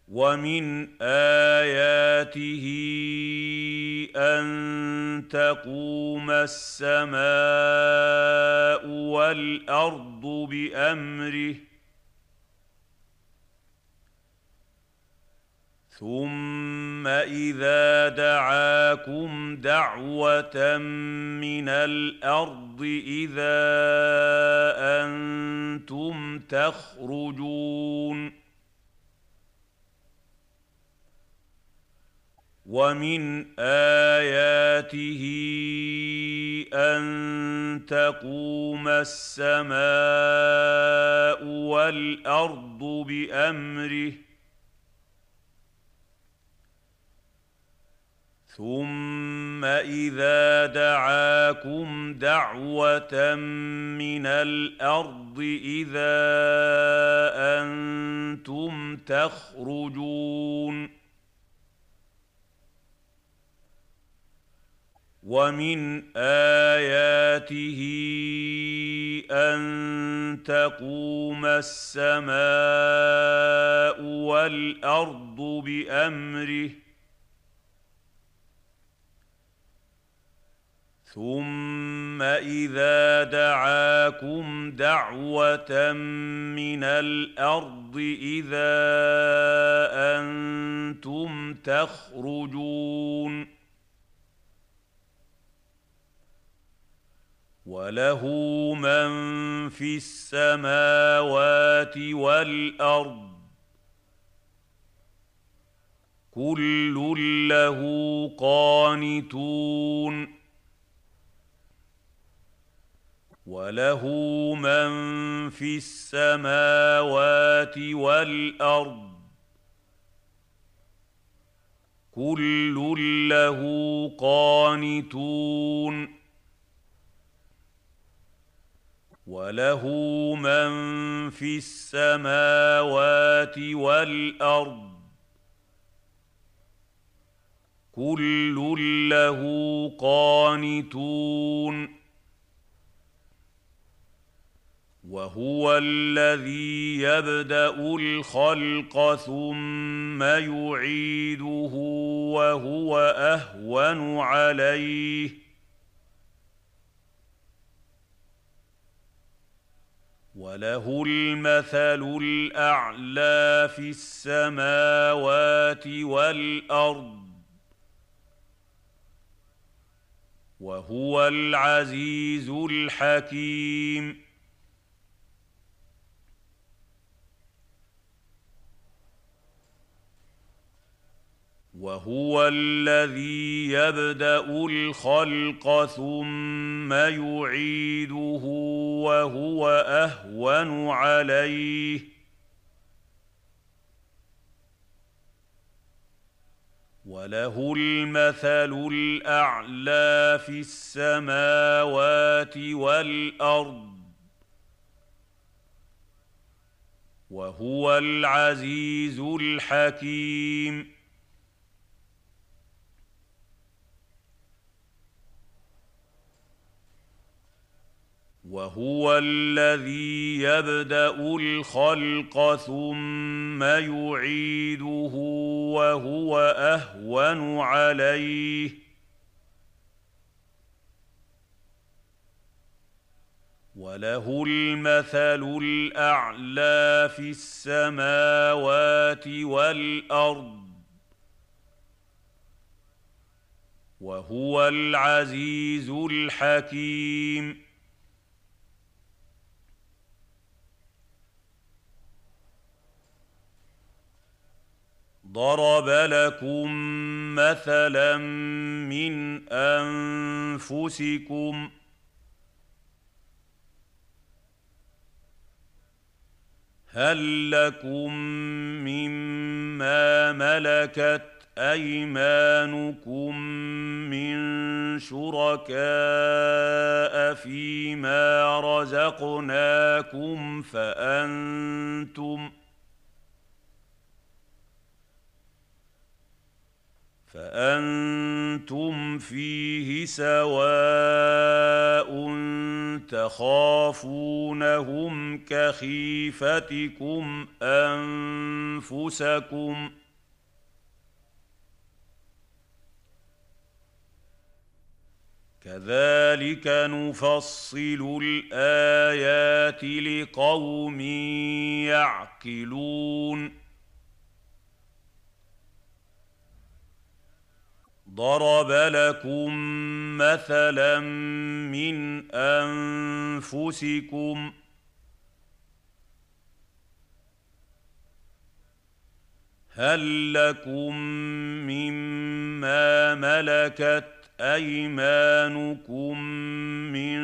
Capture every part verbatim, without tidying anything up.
ومن آياته أن تقوم السماء والأرض بأمره ثم إذا دعاكم دعوة من الأرض إذا أنتم تخرجون ومن آياته أن تقوم السماء والأرض بأمره ثم إذا دعاكم دعوة من الأرض إذا أنتم تخرجون ومن آياته أن تقوم السماء والأرض بأمره ثم إذا دعاكم دعوة من الأرض إذا أنتم تخرجون وله من في السماوات والأرض كل له قانتون وله من في السماوات والأرض كل له قانتون وله من في السماوات والأرض كل له قانتون وهو الذي يبدأ الخلق ثم يعيده وهو أهون عليه وله المثل الأعلى في السماوات والأرض وهو العزيز الحكيم وهو الذي يبدأ الخلق ثم يعيده وهو أهون عليه وله المثل الأعلى في السماوات والأرض وهو العزيز الحكيم وهو الذي يبدأ الخلق ثم يعيده وهو أهون عليه وله المثل الأعلى في السماوات والأرض وهو العزيز الحكيم ضرب لكم مثلا من أنفسكم هل لكم مما ملكت أيمانكم من شركاء فيما رزقناكم فأنتم فأنتم فيه سواء تخافونهم كخيفتكم أنفسكم كذلك نفصل الآيات لقوم يعقلون ضرب لكم مثلا من أنفسكم هل لكم مما ملكت أيمانكم من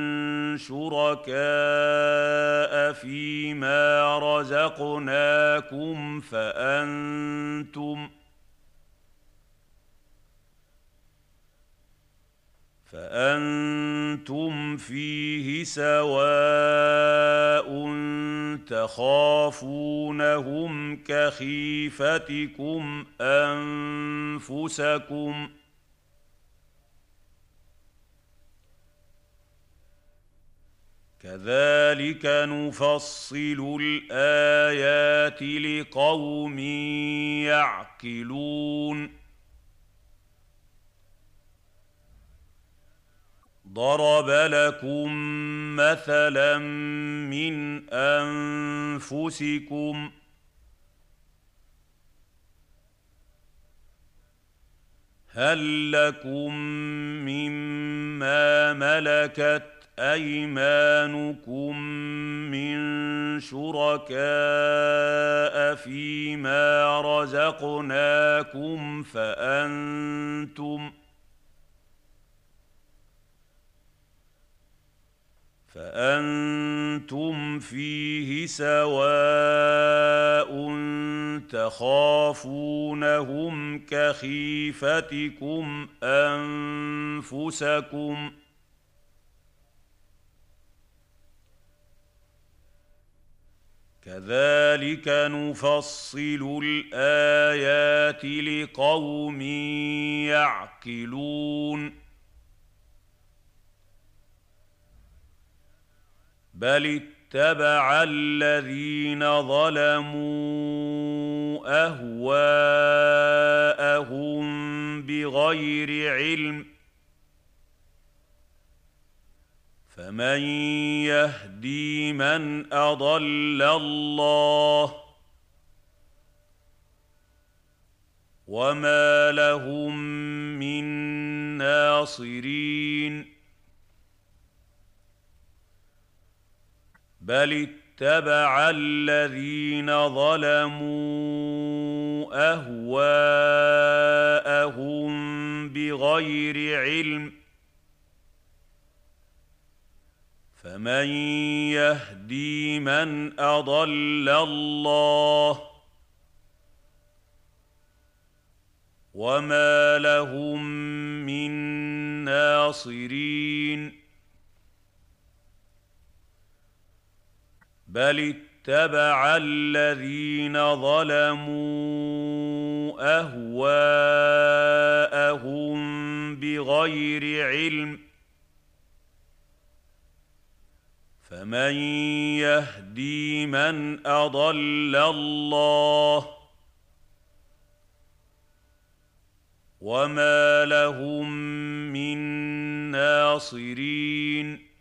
شركاء فيما رزقناكم فأنتم فأنتم فيه سواء تخافونهم كخيفتكم أنفسكم كذلك نفصل الآيات لقوم يعقلون ضرب لكم مثلا من أنفسكم هل لكم مما ملكت أيمانكم من شركاء فيما رزقناكم فأنتم فأنتم فيه سواء تخافونهم كخيفتكم أنفسكم كذلك نفصل الآيات لقوم يعقلون بل اتبع الذين ظلموا أهواءهم بغير علم فمن يهدي من أضل الله وما لهم من ناصرين بل اتبع الذين ظلموا أهواءهم بغير علم فمن يهدي من أضل الله وما لهم من ناصرين بل اتبع الذين ظلموا أهواءهم بغير علم فمن يهدي من أضل الله وما لهم من ناصرين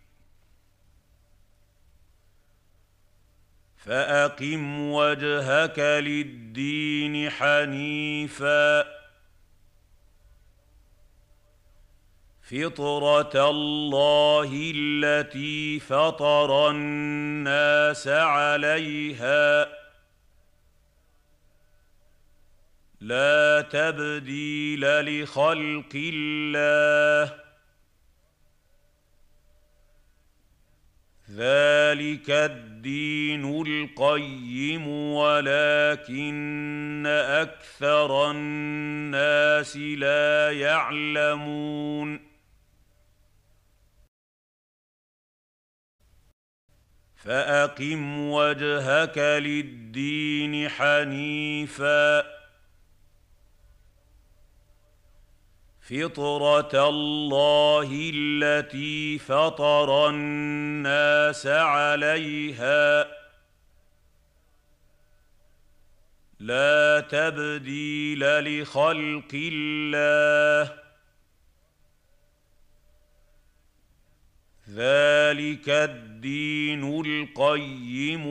فأقم وجهك للدين حنيفا فطرة الله التي فطر الناس عليها لا تبديل لخلق الله ذلك الدين القيم ولكن أكثر الناس لا يعلمون فأقم وجهك للدين حنيفا فطرة الله التي فطر الناس عليها لا تبديل لخلق الله ذلك الدين القيم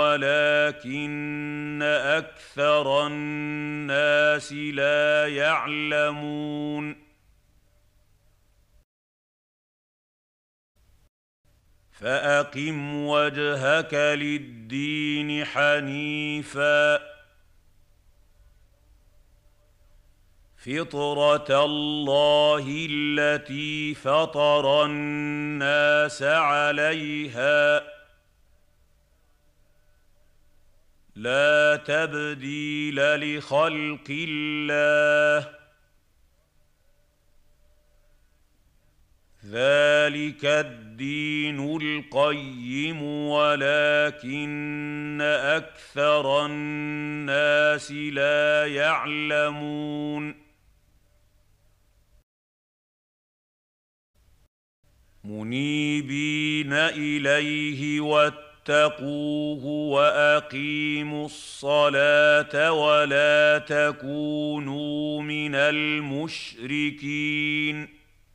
ولكن أكثر الناس لا يعلمون فأقم وجهك للدين حنيفاً فطرة الله التي فطر الناس عليها لا تبديل لخلق الله ذلك الدين القيم ولكن أكثر الناس لا يعلمون منيبين إليه واتقوه وأقيموا الصلاة ولا تكونوا من المشركين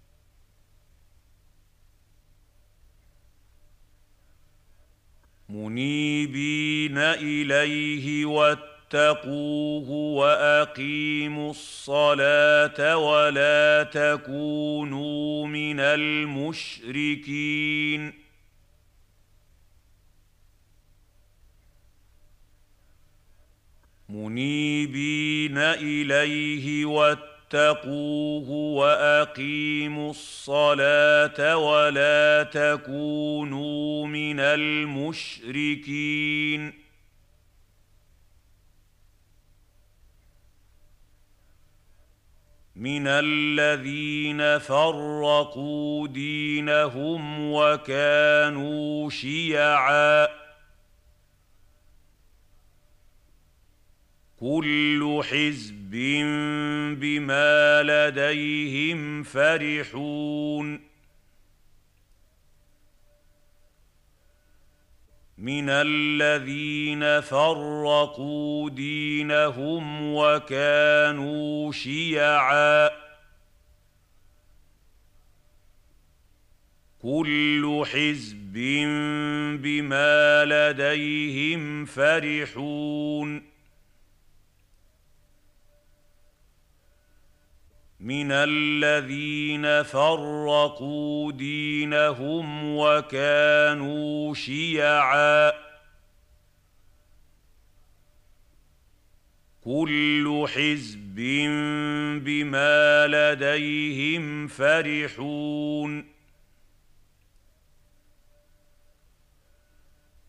منيبين إليه واتقوه وأقيموا الصلاة ولا تكونوا من المشركين منيبين إليه واتقوه وأقيموا الصلاة ولا تكونوا من المشركين من الذين فرقوا دينهم وكانوا شيعاً كل حزب بما لديهم فرحون من الذين فرقوا دينهم وكانوا شيعاً كل حزب بما لديهم فرحون من الذين فرقوا دينهم وكانوا شيعاً كل حزب بما لديهم فرحون